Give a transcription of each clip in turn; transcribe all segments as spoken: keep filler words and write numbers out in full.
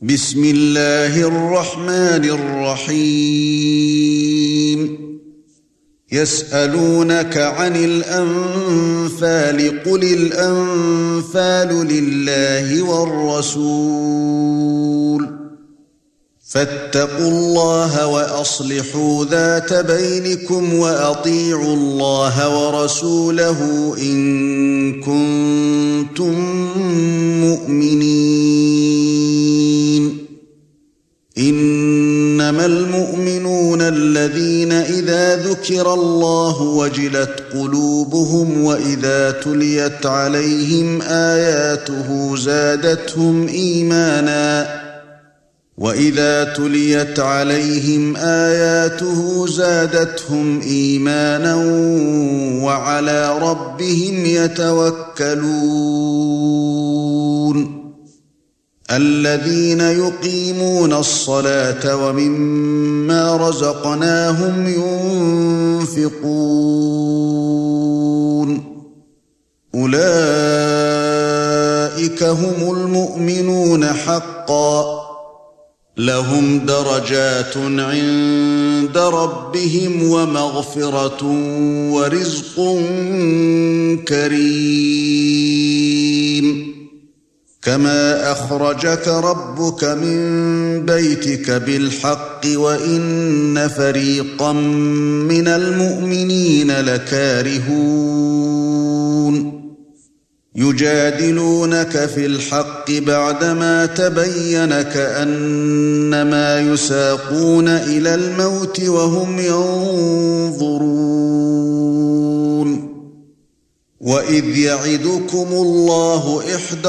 بسم الله الرحمن الرحيم يسألونك عن الأنفال قل الأنفال لله والرسول فاتقوا الله وأصلحوا ذات بينكم وأطيعوا الله ورسوله إن كنتم مؤمنين إنما المؤمنون الذين إذا ذكر الله وجلت قلوبهم وإذا تليت عليهم آياته زادتهم إيمانا وَإِذَا تُلِيَتْ عَلَيْهِمْ آيَاتُهُ زَادَتْهُمْ إِيمَانًا وَعَلَى رَبِّهِمْ يَتَوَكَّلُونَ الَّذِينَ يُقِيمُونَ الصَّلَاةَ وَمِمَّا رَزَقْنَاهُمْ يُنْفِقُونَ أُولَئِكَ هُمُ الْمُؤْمِنُونَ حَقًّا لهم درجات عند ربهم ومغفرة ورزق كريم كما أخرجك ربك من بيتك بالحق وإن فريقا من المؤمنين لكارهون يجادلونك في الحق بعدما تبين كأنما يساقون إلى الموت وهم ينظرون وإذ يعدكم الله إحدى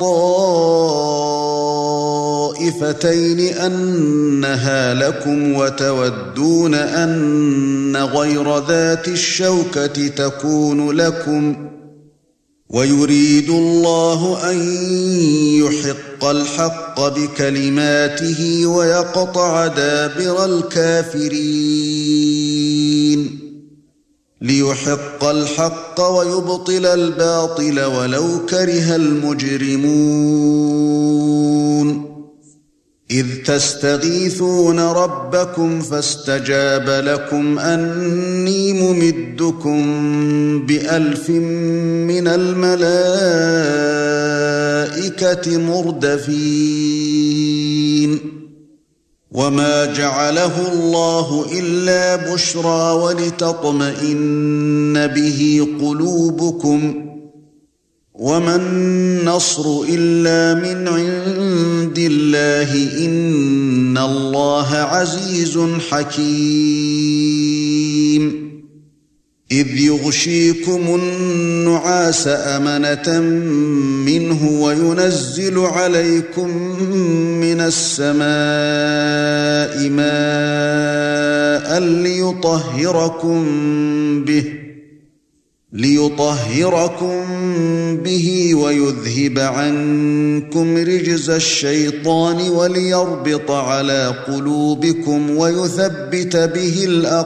الطائفتين أنها لكم وتودون أن غير ذات الشوكة تكون لكم ويريد الله أن يحق الحق بكلماته ويقطع دابر الكافرين ليحق الحق ويبطل الباطل ولو كره المجرمون إذ تستغيثون ربكم فاستجاب لكم أني ممدكم بألف من الملائكة مردفين وما جعله الله إلا بشرى ولتطمئن به قلوبكم وما النصر إلا من عند الله إن الله عزيز حكيم إذ يغشيكم النعاس أمنة منه وينزل عليكم من السماء ماء ليطهركم به ليطهركم به ويذهب عنكم رجز الشيطان وليربط على قلوبكم ويثبت به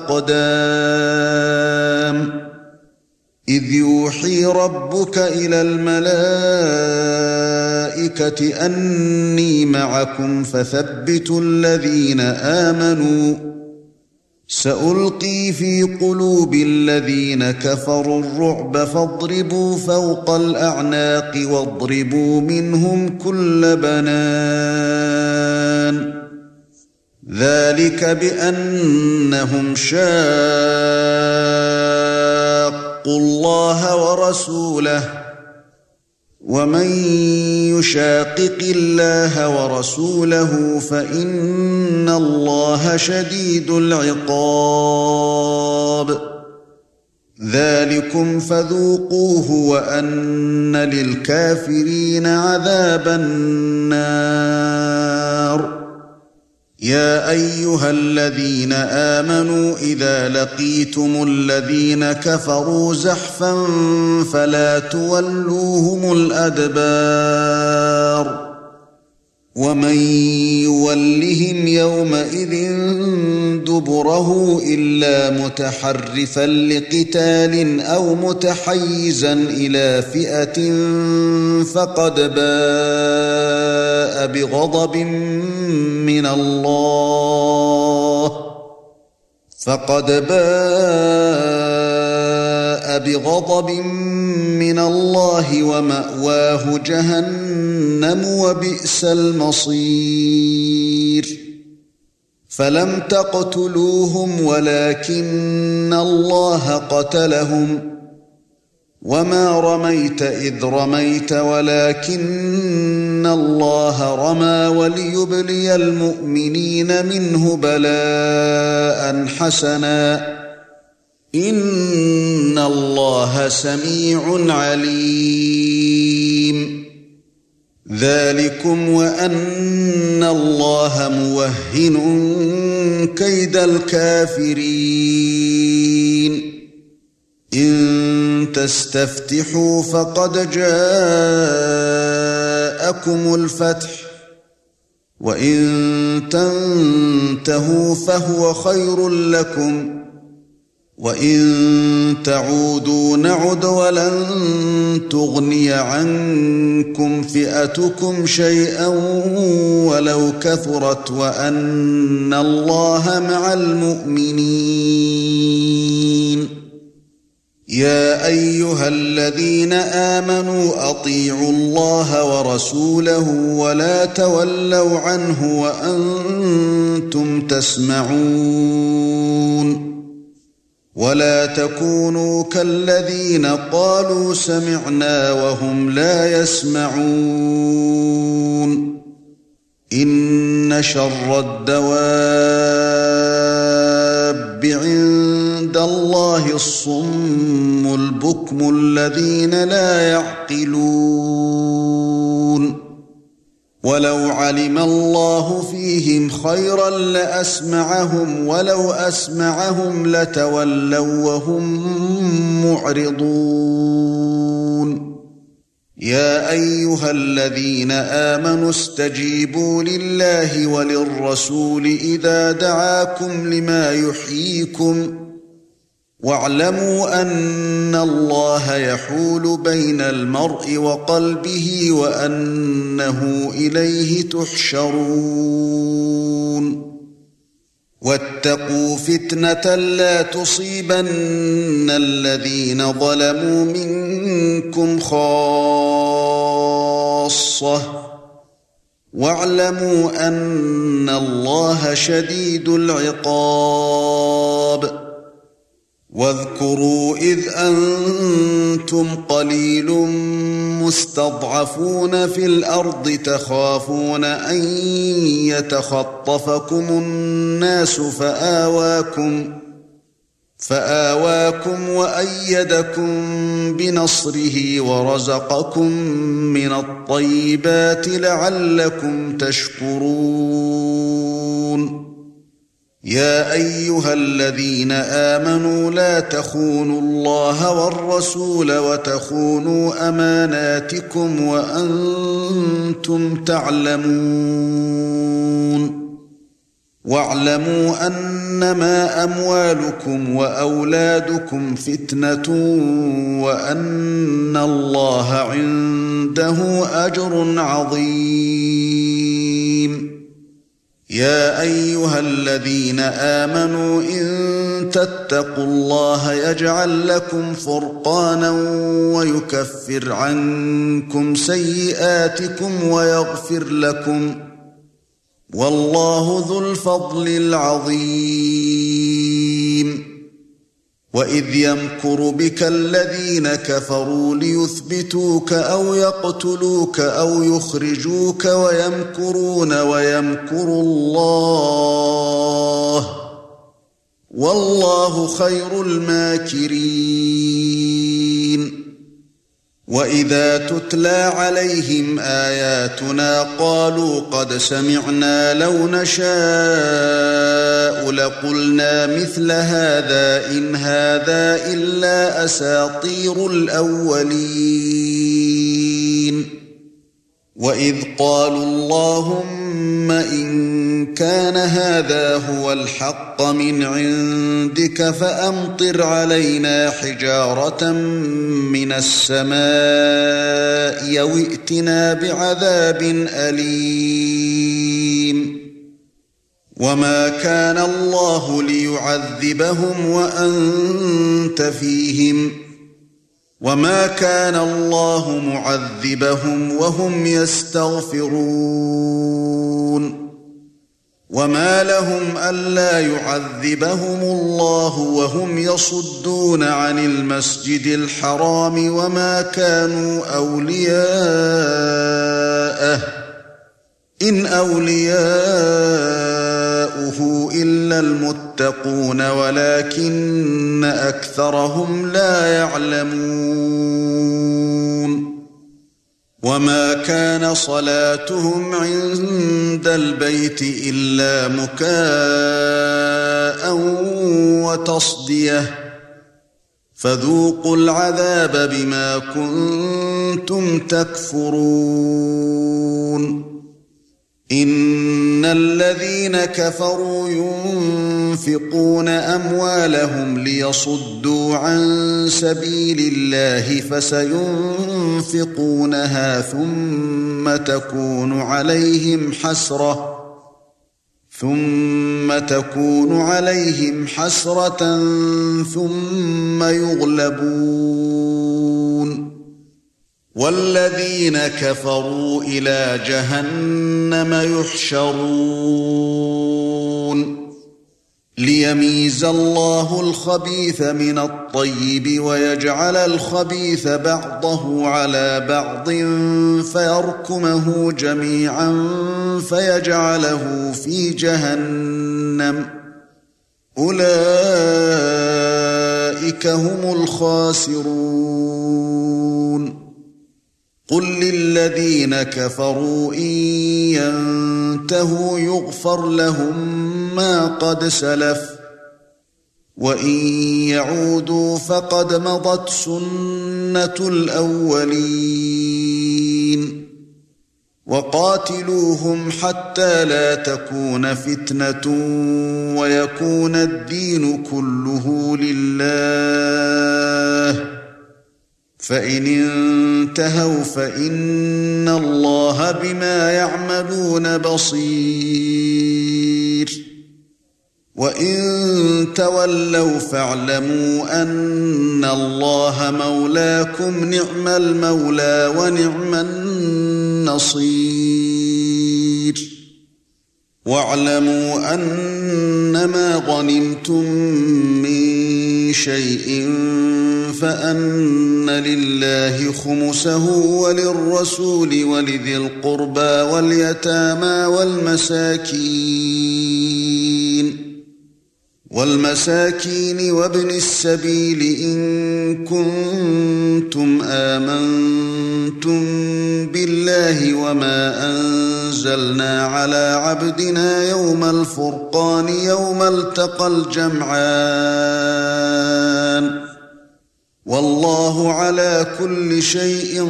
الأقدام إذ يوحي ربك إلى الملائكة أني معكم فثبتوا الذين آمنوا سألقي في قلوب الذين كفروا الرعب فاضربوا فوق الأعناق واضربوا منهم كل بنان ذلك بأنهم شاقوا الله ورسوله ومن يشاقق الله ورسوله فإن الله شديد العقاب ذلكم فذوقوه وأن للكافرين عذاب النار يا أيها الذين آمنوا إذا لقيتم الذين كفروا زحفا فلا تولوهم الأدبار ومن يولهم يومئذ دبره إلا متحرفا لقتال أو متحيزا إلى فئة فقد باء بغضب من الله فقد باء بغضب من الله ومأواه جهنم وبئس المصير فلم تقتلوهم ولكن الله قتلهم وما رميت إذ رميت ولكن الله رمى وليبلي المؤمنين منه بلاء حسنا إن الله سميع عليم ذلكم وأن الله موهن كيد الكافرين إن تستفتحوا فقد جاءكم الفتح وإن تنتهوا فهو خير لكم وإن تعودوا نعد ولن تغني عنكم فئتكم شيئا ولو كثرت وأن الله مع المؤمنين يا أيها الذين آمنوا أطيعوا الله ورسوله ولا تولوا عنه وأنتم تسمعون ولا تكونوا كالذين قالوا سمعنا وهم لا يسمعون إن شر الدواب عند الله الصم البكم الذين لا يعقلون ولو علم الله فيهم خيرا لأسمعهم ولو أسمعهم لتولوا وهم معرضون يا أيها الذين آمنوا استجيبوا لله وللرسول إذا دعاكم لما يحييكم واعلموا أن الله يحول بين المرء وقلبه وأنه إليه تحشرون واتقوا فتنة لا تصيبن الذين ظلموا منكم خاصة واعلموا أن الله شديد العقاب واذكروا إذ أنتم قليل مستضعفون في الأرض تخافون أن يتخطفكم الناس فآواكم فآواكم وأيدكم بنصره ورزقكم من الطيبات لعلكم تشكرون يا أيها الذين آمنوا لا تخونوا الله والرسول وتخونوا أماناتكم وأنتم تعلمون واعلموا أنما أموالكم وأولادكم فتنة وأن الله عنده أجر عظيم يا أيها الذين آمنوا إن تتقوا الله يجعل لكم فرقانا ويكفر عنكم سيئاتكم ويغفر لكم والله ذو الفضل العظيم وإذ يمكر بك الذين كفروا ليثبتوك أو يقتلوك أو يخرجوك ويمكرون ويمكر الله والله خير الماكرين وإذا تتلى عليهم آياتنا قالوا قد سمعنا لو نشاء لقلنا مثل هذا إن هذا إلا أساطير الأولين وإذ قالوا اللهم ثم إن كان هذا هو الحق من عندك فأمطر علينا حجارة من السماء أو ائتنا بعذاب أليم وما كان الله ليعذبهم وأنت فيهم وما كان الله معذبهم وهم يستغفرون وما لهم ألا يعذبهم الله وهم يصدون عن المسجد الحرام وما كانوا أولياءه إن أولياؤه إلا المتقون ولكن أكثرهم لا يعلمون وما كان صلاتهم عند البيت إلا مكاء وتصدية فذوقوا العذاب بما كنتم تكفرون إن الذين كفروا ينفقون أموالهم ليصدوا عن سبيل الله فسينفقونها ثم تكون عليهم حسرة ثم تكون عليهم حسرة ثم يغلبون والذين كفروا إلى جهنم يحشرون ليميز الله الخبيث من الطيب ويجعل الخبيث بعضه على بعض فيركمه جميعا فيجعله في جهنم أولئك هم الخاسرون قل للذين كفروا إن ينتهوا يغفر لهم ما قد سلف وإن يعودوا فقد مضت سنة الأولين وقاتلوهم حتى لا تكون فتنة ويكون الدين كله لله فإن انتهوا فإن الله بما يعملون بصير وإن تولوا فاعلموا أن الله مولاكم نعم المولى ونعم النصير واعلموا أنما غنمتم من شيء فأن لله خمسه وللرسول ولذي القربى واليتامى والمساكين والمساكين وابن السبيل إن كنتم آمنتم بالله وما أنزلنا على عبدنا يوم الفرقان يوم التقى الجمعان والله على كل شيء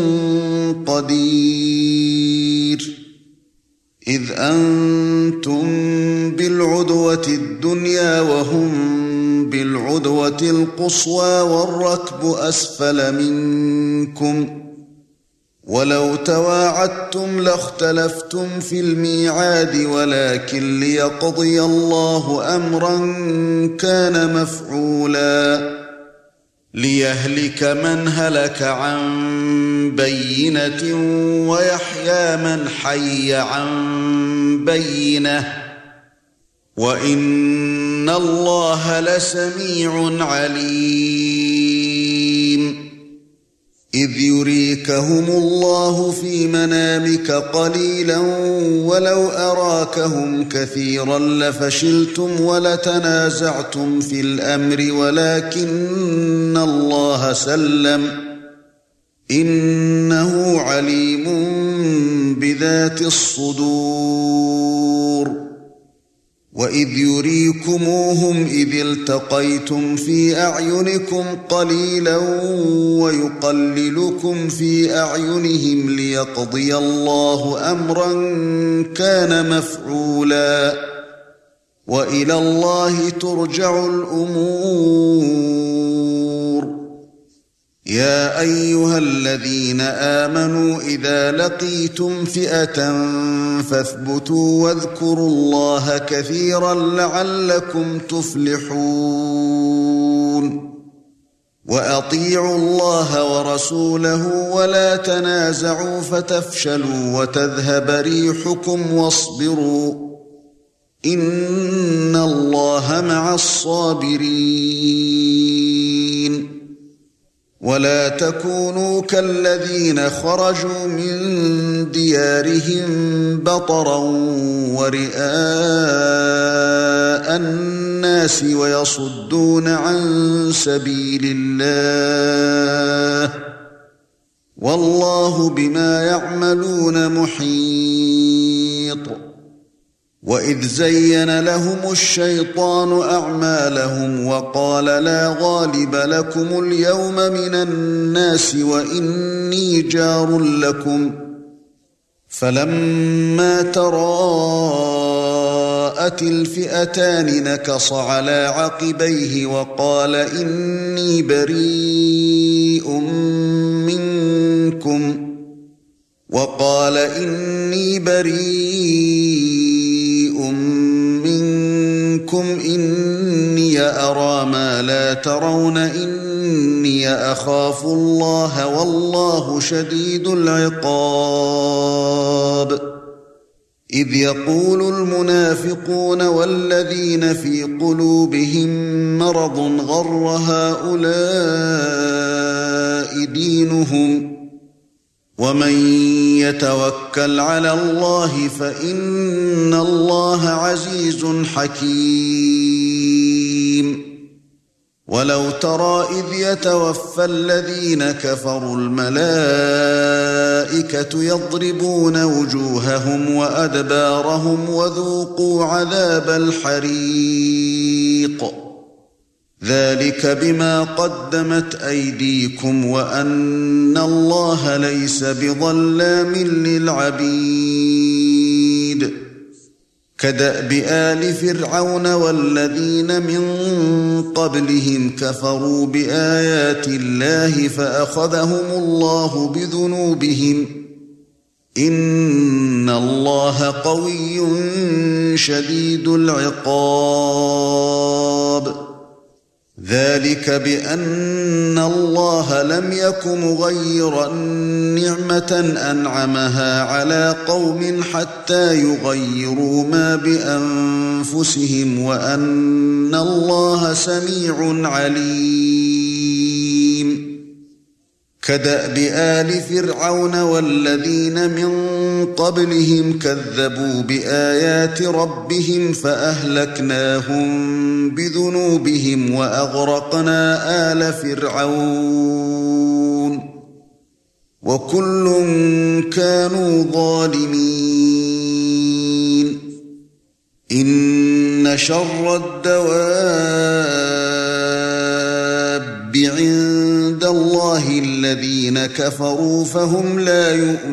قدير إذ أنتم بالعدوة الدنيا وهم بالعدوة القصوى والركب أسفل منكم ولو تواعدتم لاختلفتم في الميعاد ولكن ليقضي الله أمرا كان مفعولا ليهلك من هلك عن بينة ويحيى من حي عن بينة وإن الله لسميع عليم إذ يريكهم الله في منامك قليلا ولو أراكهم كثيرا لفشلتم ولتنازعتم في الأمر ولكن الله سلم إنه عليم بذات الصدور وَإِذْ يُرِيكُمُوهُمْ إِذِ الْتَقَيْتُمْ فِي أَعْيُنِكُمْ قَلِيلًا وَيُقَلِّلُكُمْ فِي أَعْيُنِهِمْ لِيَقْضِيَ اللَّهُ أَمْرًا كَانَ مَفْعُولًا وَإِلَى اللَّهِ تُرْجَعُ الْأُمُورُ. يَا أَيُّهَا الَّذِينَ آمَنُوا إِذَا لَقِيتُمْ فِئَةً فَاثْبُتُوا وَاذْكُرُوا اللَّهَ كَثِيرًا لَّعَلَّكُمْ تُفْلِحُونَ. وَأَطِيعُوا اللَّهَ وَرَسُولَهُ وَلَا تَنَازَعُوا فَتَفْشَلُوا وَتَذْهَبَ رِيحُكُمْ وَاصْبِرُوا إِنَّ اللَّهَ مَعَ الصَّابِرِينَ. وَلَا تَكُونُوا كَالَّذِينَ خَرَجُوا مِن دِيَارِهِم بَطَرًا وَرِئَاءَ النَّاسِ وَيَصُدُّونَ عَن سَبِيلِ اللَّهِ وَاللَّهُ بِمَا يَعْمَلُونَ مُحِيطٌ. وَإِذْ زَيَّنَ لَهُمُ الشَّيْطَانُ أَعْمَالَهُمْ وَقَالَ لَا غَالِبَ لَكُمُ الْيَوْمَ مِنَ النَّاسِ وَإِنِّي جَارٌ لَكُمْ فَلَمَّا تَرَاءَتِ الْفِئَتَانِ نَكَصَ عَلَى عَقِبَيْهِ وَقَالَ إِنِّي بَرِيءٌ مِنْكُمْ وَقَالَ إِنِّي بَرِيءٌ مِنْكُمْ إِنِّي أَرَى مَا لَا تَرَوْنَ إِنِّي أَخَافُ اللَّهَ وَاللَّهُ شَدِيدُ الْعِقَابِ. إِذْ يَقُولُ الْمُنَافِقُونَ وَالَّذِينَ فِي قُلُوبِهِم مَّرَضٌ غَرَّ هَؤُلَاءِ دِينُهُمْ وَمَن يَتَوَكَّلْ عَلَى اللَّهِ فَإِنَّ اللَّهَ عَزِيزٌ حَكِيمٌ. وَلَوْ تَرَى إِذْ يَتَوَفَّى الَّذِينَ كَفَرُوا الْمَلَائِكَةُ يَضْرِبُونَ وُجُوهَهُمْ وَأَدْبَارَهُمْ وَذُوقُوا عَذَابَ الْحَرِيقِ ذَلِكَ بِمَا قَدَّمَتْ أَيْدِيكُمْ وَأَنَّ اللَّهَ لَيْسَ بِظَلَّامٍ لِلْعَبِيدِ. كَدَأْبِ آلِ فِرْعَوْنَ وَالَّذِينَ مِن قَبْلِهِمْ كَفَرُوا بِآيَاتِ اللَّهِ فَأَخَذَهُمُ اللَّهُ بِذُنُوبِهِمْ إِنَّ اللَّهَ قَوِيٌّ شَدِيدُ الْعِقَابِ. ذَلِكَ بِأَنَّ اللَّهَ لَمْ يَكُ مُغَيِّرًا نِعْمَةً أَنْعَمَهَا عَلَى قَوْمٍ حَتَّى يُغَيِّرُوا مَا بِأَنفُسِهِمْ وَأَنَّ اللَّهَ سَمِيعٌ عَلِيمٌ. كَدَأْبِ آلِ فِرْعَوْنَ وَالَّذِينَ مِن قَبْلِهِمْ كَذَّبُوا بِآيَاتِ رَبِّهِمْ فَأَهْلَكْنَاهُمْ بِذُنُوبِهِمْ وَأَغْرَقْنَا آلَ فِرْعَوْنَ وَكُلٌّ كَانُوا ظَالِمِينَ. إِنَّ شَرَّ الدَّوَابِّ عِندَ اللَّهِ الَّذِينَ كَفَرُوا فَهُمْ لَا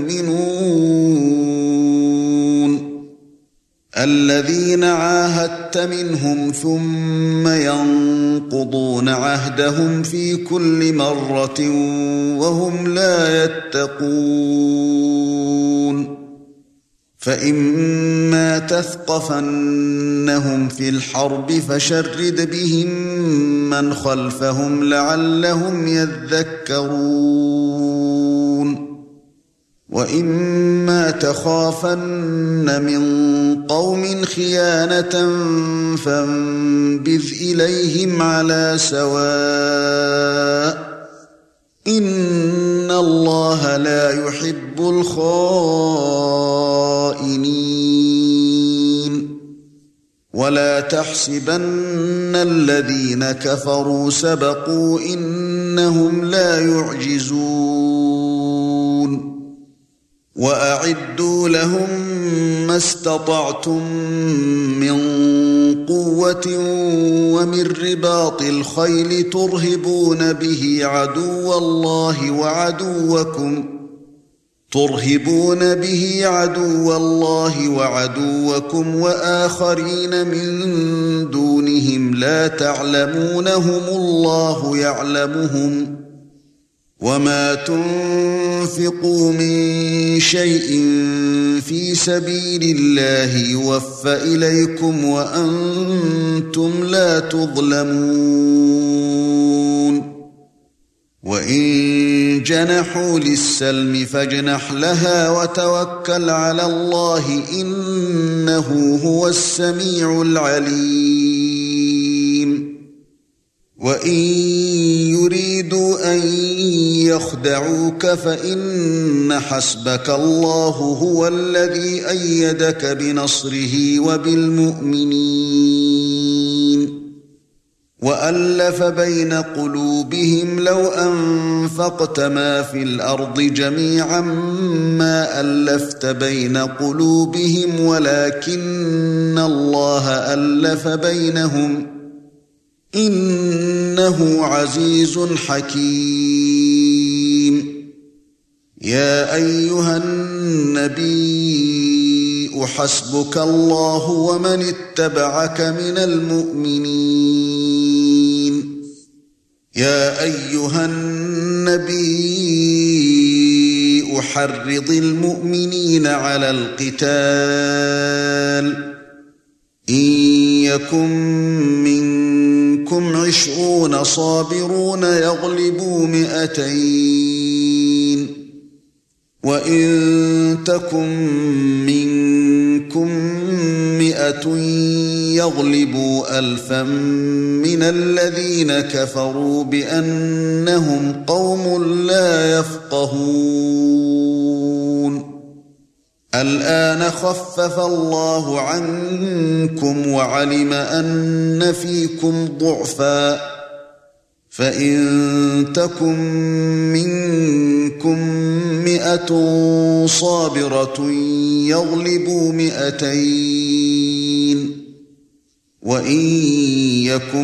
يُؤْمِنُونَ. الَّذِينَ عَاهَدتَّ مِنْهُمْ ثُمَّ يَنقُضُونَ عَهْدَهُمْ فِي كُلِّ مَرَّةٍ وَهُمْ لَا يَتَّقُونَ. فَإِمَّا تَثْقَفَنَّهُمْ فِي الْحَرْبِ فَشَرِّدْ بِهِمْ مَنْ خَلْفَهُمْ لَعَلَّهُمْ يَذَّكَّرُونَ. وَإِمَّا تَخَافَنَّ مِنْ قَوْمٍ خِيَانَةً فَانبِذْ إِلَيْهِمْ عَلَى سَوَاءٍ إِنَّ اللَّهَ لَا يُحِبُّ الْخَائِنِينَ. وَلَا تَحْسَبَنَّ الَّذِينَ كَفَرُوا سَبَقُوا إِنَّهُمْ لَا يُعْجِزُونَ. وَأَعِدُّوا لَهُم مَّا اسْتَطَعْتُم مِّن قوة ومن رباط الخيل ترهبون به عدو الله وعدوكم ترهبون به عدو الله وعدوكم وآخرين من دونهم لا تعلمونهم الله يعلمهم وما تنفقوا من شيء في سبيل الله يوفى إليكم وأنتم لا تظلمون وإن جنحوا للسلم فاجنح لها وتوكل على الله إنه هو السميع العليم وإن يريدوا أن يخدعوك فإن حسبك الله هو الذي أيدك بنصره وبالمؤمنين وألف بين قلوبهم لو أنفقت ما في الأرض جميعا ما ألفت بين قلوبهم ولكن الله ألف بينهم إنه عزيز حكيم يا أيها النبي حسبك الله ومن اتبعك من المؤمنين يا أيها النبي حرض المؤمنين على القتال إن يكن منكم عشرون صابرون يغلبوا مئتين وإن تكن منكم مئة يغلبوا ألفا من الذين كفروا بأنهم قوم لا يفقهون الآن خفف الله عنكم وعلم أن فيكم ضعفا فإن تكن منكم مئة صابرة يغلبوا مئتين وإن يكن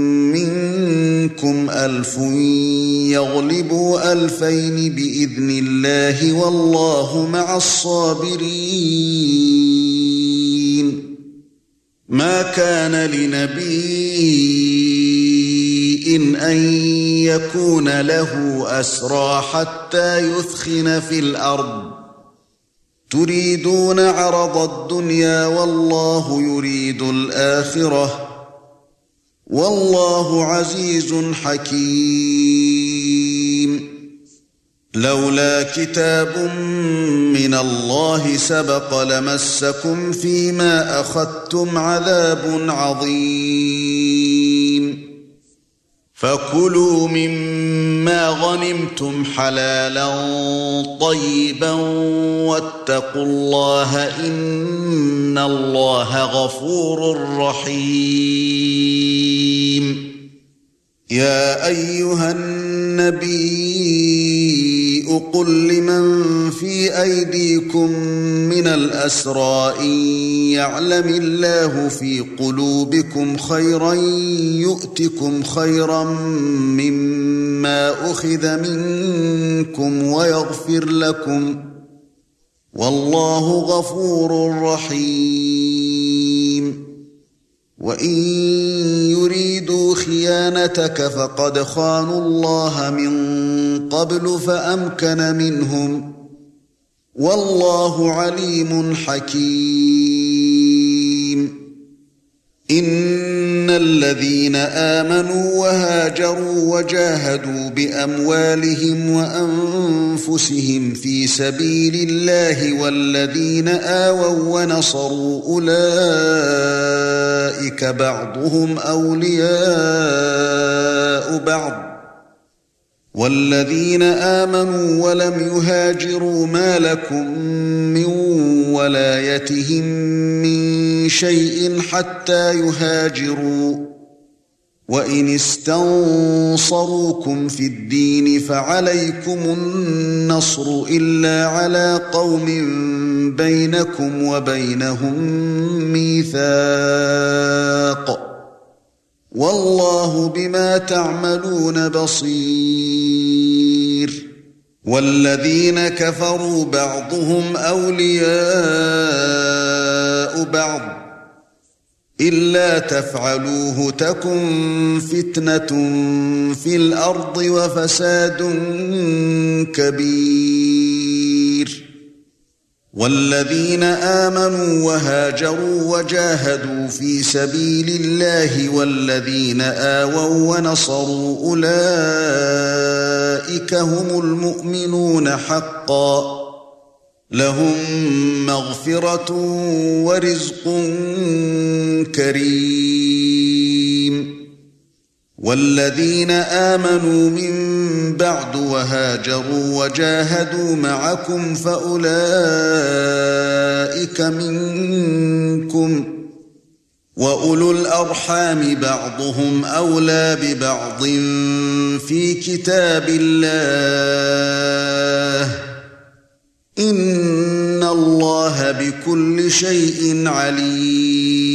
منكم ألف يغلبوا ألفين بإذن الله والله مع الصابرين ما كان لنبي إن أن يكون له أسرى حتى يثخن في الأرض تريدون عرض الدنيا والله يريد الآخرة والله عزيز حكيم لولا كتاب من الله سبق لمسكم فيما أخذتم عذاب عظيم فكلوا مما غنمتم حلالا طيبا واتقوا الله إن الله غفور رحيم يا أيها النبي قل لمن في أيديكم من الأسرى إن يعلم الله في قلوبكم خيرا يؤتكم خيرا مما أخذ منكم ويغفر لكم والله غفور رحيم وإن يريدوا خيانتك فقد خانوا الله من قبل فأمكن منهم والله عليم حكيم إن الذين آمنوا وهاجروا وجاهدوا بأموالهم وأنفسهم في سبيل الله والذين آووا ونصروا أولئك بعضهم أولياء بعض والذين آمنوا ولم يهاجروا ما لكم من ولايتهم من شيء حتى يهاجروا وَإِنِ اسْتَنصَرُوكُمْ فِي الدِّينِ فَعَلَيْكُمُ النَّصْرُ إِلَّا عَلَى قَوْمٍ بَيْنَكُمْ وَبَيْنَهُم مِّيثَاقٌ وَاللَّهُ بِمَا تَعْمَلُونَ بَصِيرٌ وَالَّذِينَ كَفَرُوا بَعْضُهُمْ أَوْلِيَاءُ بَعْضٍ إِلَّا تَفْعَلُوهُ تَكُنْ فِتْنَةٌ فِي الْأَرْضِ وَفَسَادٌ كَبِيرٌ وَالَّذِينَ آمَنُوا وَهَاجَرُوا وَجَاهَدُوا فِي سَبِيلِ اللَّهِ وَالَّذِينَ آوَوا وَّنَصَرُوا أُولَئِكَ هُمُ الْمُؤْمِنُونَ حَقًّا لَهُم مَّغْفِرَةٌ وَرِزْقٌ كَرِيمٌ وَالَّذِينَ آمَنُوا مِن بَعْدُ وَهَاجَرُوا وَجَاهَدُوا مَعَكُمْ فَأُولَئِكَ مِنكُمْ وَأُولُو الْأَرْحَامِ بَعْضُهُمْ أَوْلَى بِبَعْضٍ فِي كِتَابِ اللَّهِ إِنَّ اللَّهَ بِكُلِّ شَيْءٍ عَلِيمٌ